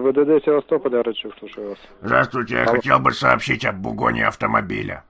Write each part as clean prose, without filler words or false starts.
ГИБДД Севастополя, Рычук, слушаю вас. Здравствуйте, я хотел бы сообщить об угоне автомобиля.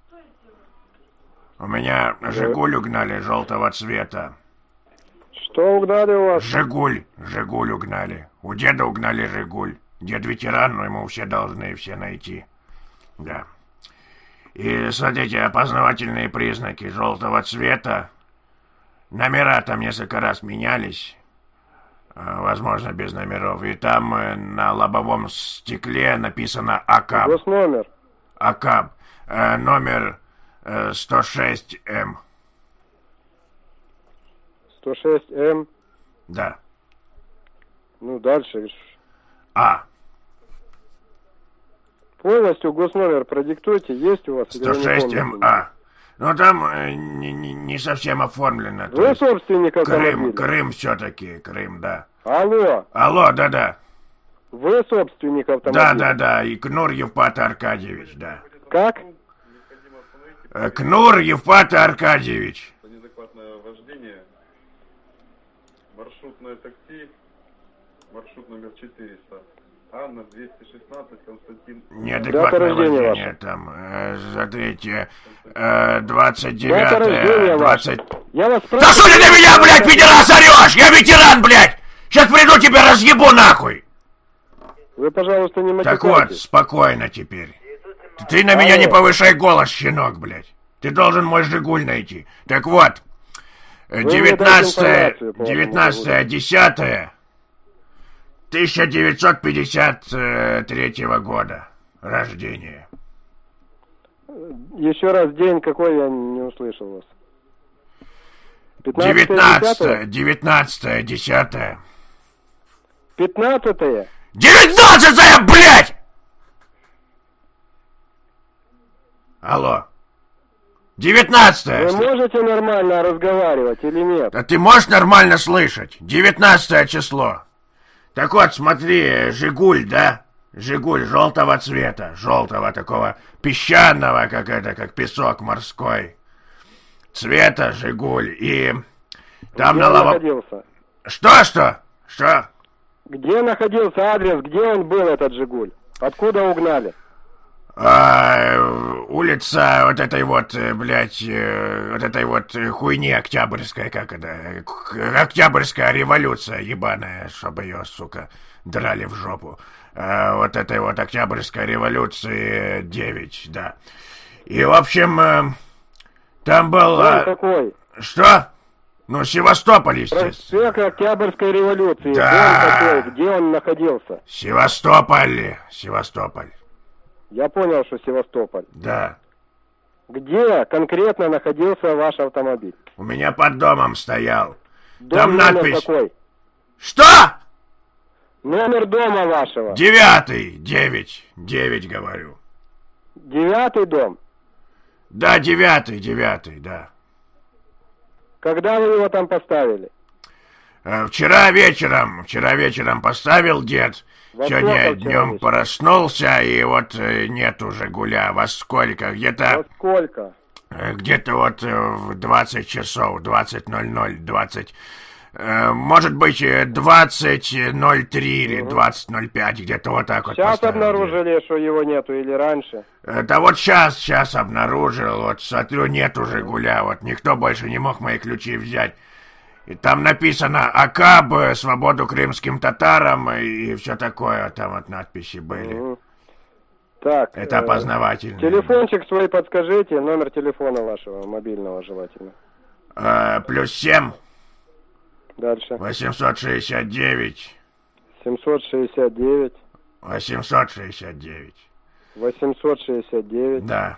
У меня «Жигуль» угнали желтого цвета. Что угнали у вас? «Жигуль» угнали. У деда угнали «Жигуль». Дед ветеран, но ему все должны все найти. Да. И смотрите, опознавательные признаки желтого цвета. Номера там несколько раз менялись. Возможно, без номеров. И там на лобовом стекле написано «АКАБ». Госномер. АКАБ. Номер 106М. 106М. Да. Ну, дальше. А. Полностью госномер продиктуйте. Есть у вас? 106МА. Ну, там не совсем оформлено. Вы собственник автомобиля? Крым все-таки. Крым, да. Алло. Алло, да-да. Вы собственник автомобиля? Да-да-да. И Кнур Евпат Аркадьевич, да. Как? Кнур Евпат Аркадьевич. Неадекватное вождение. Маршрутное такси. Маршрут номер 400. Анна, 216, Константин. Неадекватное вождение там. Смотрите. 29-е. 20... Я вас Да что ты на меня, блядь, пидорас, орешь? Я ветеран, блядь! Сейчас приду, тебя разъебу нахуй! Вы, пожалуйста, не матюкайтесь. Так вот, спокойно теперь. Ты на меня не повышай голос, щенок, блядь. Ты должен мой «Жигуль» найти. Так вот, 19-10 1953 года рождения. Еще раз день какой, я не услышал вас. 19-10. 15-е? 19-е, блядь! Алло. 19-е. Вы можете нормально разговаривать или нет? А ты можешь нормально слышать? 19 число. Так вот, смотри, «Жигуль», да? «Жигуль» желтого цвета. Желтого такого песчаного, как песок морской. Цвета «Жигуль». И там где он находился? Что? Где находился адрес? Где он был, этот «Жигуль»? Откуда угнали? Улица вот этой вот, блядь, вот этой вот хуйни Октябрьская, как это? Октябрьская революция ебаная, чтобы ее, сука, драли в жопу. Вот этой вот Октябрьской революции 9, да. И, в общем, там был... какой? Что? Ну, Севастополь, естественно. Проспект Октябрьской революции. Да. Какой? Где он находился? Севастополь. Я понял, что Севастополь. Да. Где конкретно находился ваш автомобиль? У меня под домом стоял. Дом Там номер надпись... какой? Что? Номер дома вашего. 9, 9, говорю. 9-й дом? Да, 9, да. Когда вы его там поставили? Вчера вечером поставил дед. Сегодня днем проснулся, и вот нету «Жигуля». Во сколько? Во сколько? Где-то вот в 20 часов, 20:00, 20... Может быть, 20:03 или 20:05, где-то вот так вот. Сейчас обнаружили, что его нету, или раньше? Да вот сейчас обнаружил, вот смотрю, нету «Жигуля», вот никто больше не мог мои ключи взять. И там написано «АКАБ», «Свободу крымским татарам» и все такое, там вот надписи были. Так. Это опознавательно. Телефончик свой подскажите, номер телефона вашего, мобильного желательно. +7. Дальше. 869. 769. 869. 869. Да.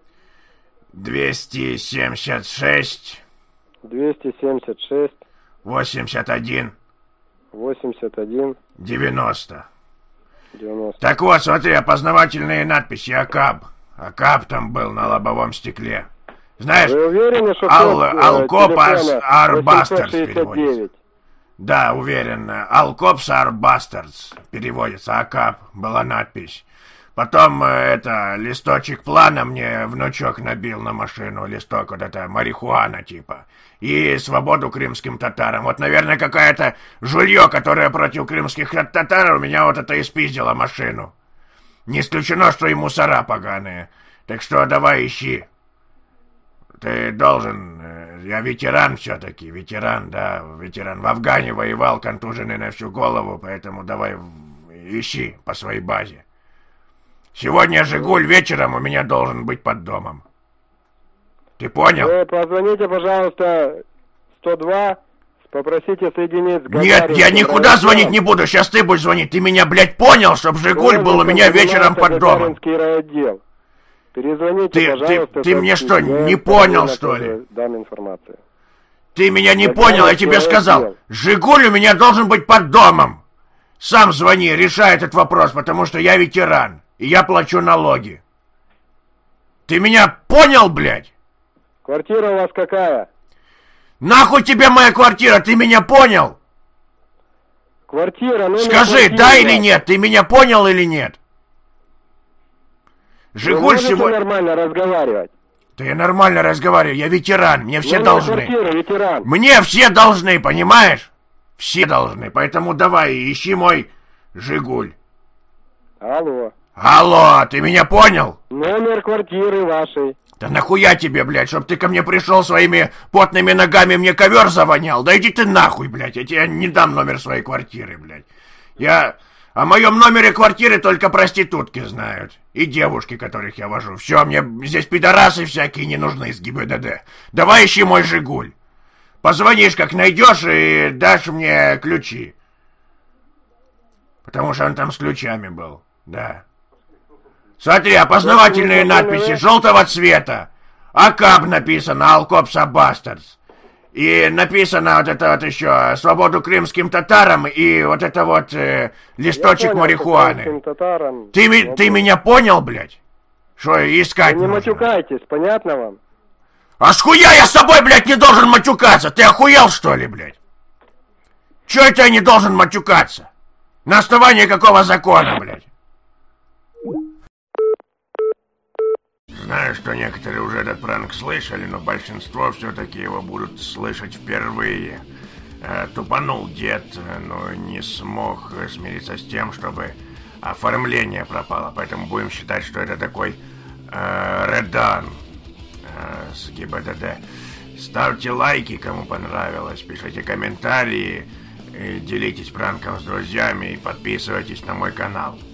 276. 276. 81. 81. 90. 90. Так вот, смотри, опознавательные надписи «АКАБ». «АКАБ» там был на лобовом стекле. Знаешь, вы уверены, что «Алкопас Арбастерс» переводится. Да, уверен. «Алкопс Арбастерс» переводится. «АКАБ» была надпись. Потом листочек плана мне внучок набил на машину, листок вот это, марихуана типа. И свободу крымским татарам. Вот, наверное, какая-то жулье, которое против крымских татар, у меня вот это испиздило машину. Не исключено, что и мусора поганые. Так что давай ищи. Ты должен... Я ветеран все-таки, ветеран, да, ветеран. В Афгане воевал, контуженный на всю голову, поэтому давай ищи по своей базе. Сегодня «Жигуль» вечером у меня должен быть под домом. Ты понял? Вы позвоните, пожалуйста, 102, попросите соединить с Нет, я никуда звонить не буду, сейчас ты будешь звонить. Ты меня, блядь, понял, чтоб «Жигуль» был у меня вечером под домом? Перезвоните, пожалуйста. Ты мне что, не понял, что ли? Дам информацию. Ты меня не понял, я тебе сказал. «Жигуль» у меня должен быть под домом. Сам звони, решай этот вопрос, потому что я ветеран. И я плачу налоги. Ты меня понял, блядь? Квартира у вас какая? Нахуй тебе моя квартира, ты меня понял? Квартира, ну... Скажи, да или нет, ты меня понял или нет? «Жигуль» сегодня... нормально разговаривать? Да я нормально разговариваю, я ветеран, мне все должны. Квартира, ветеран. Мне все должны, понимаешь? Все должны, поэтому давай, ищи мой «Жигуль». Алло. Алло, ты меня понял? Номер квартиры вашей. Да нахуя тебе, блядь, чтоб ты ко мне пришел своими потными ногами, мне ковер завонял? Да иди ты нахуй, блядь, я тебе не дам номер своей квартиры, блядь. О моем номере квартиры только проститутки знают. И девушки, которых я вожу. Все, мне здесь пидорасы всякие не нужны из ГИБДД. Давай ищи мой «Жигуль». Позвонишь, как найдешь, и дашь мне ключи. Потому что он там с ключами был, да. Смотри, опознавательные надписи желтого цвета. АКАБ написано, Алкопса Бастардс. И написано вот это вот еще «Свободу крымским татарам» и вот это вот листочек марихуаны. Ты меня понял, блядь? Что искать Вы не нужно? матюкайтесь, понятно вам? А с хуя я с тобой, блядь, не должен матюкаться? Ты охуел, что ли, блядь? Чё это я не должен матюкаться? На основании какого закона, блядь? Знаю, что некоторые уже этот пранк слышали, но большинство все-таки его будут слышать впервые. Тупанул дед, но не смог смириться с тем, чтобы оформление пропало. Поэтому будем считать, что это такой редан с ГИБДД. Ставьте лайки, кому понравилось, пишите комментарии, делитесь пранком с друзьями и подписывайтесь на мой канал.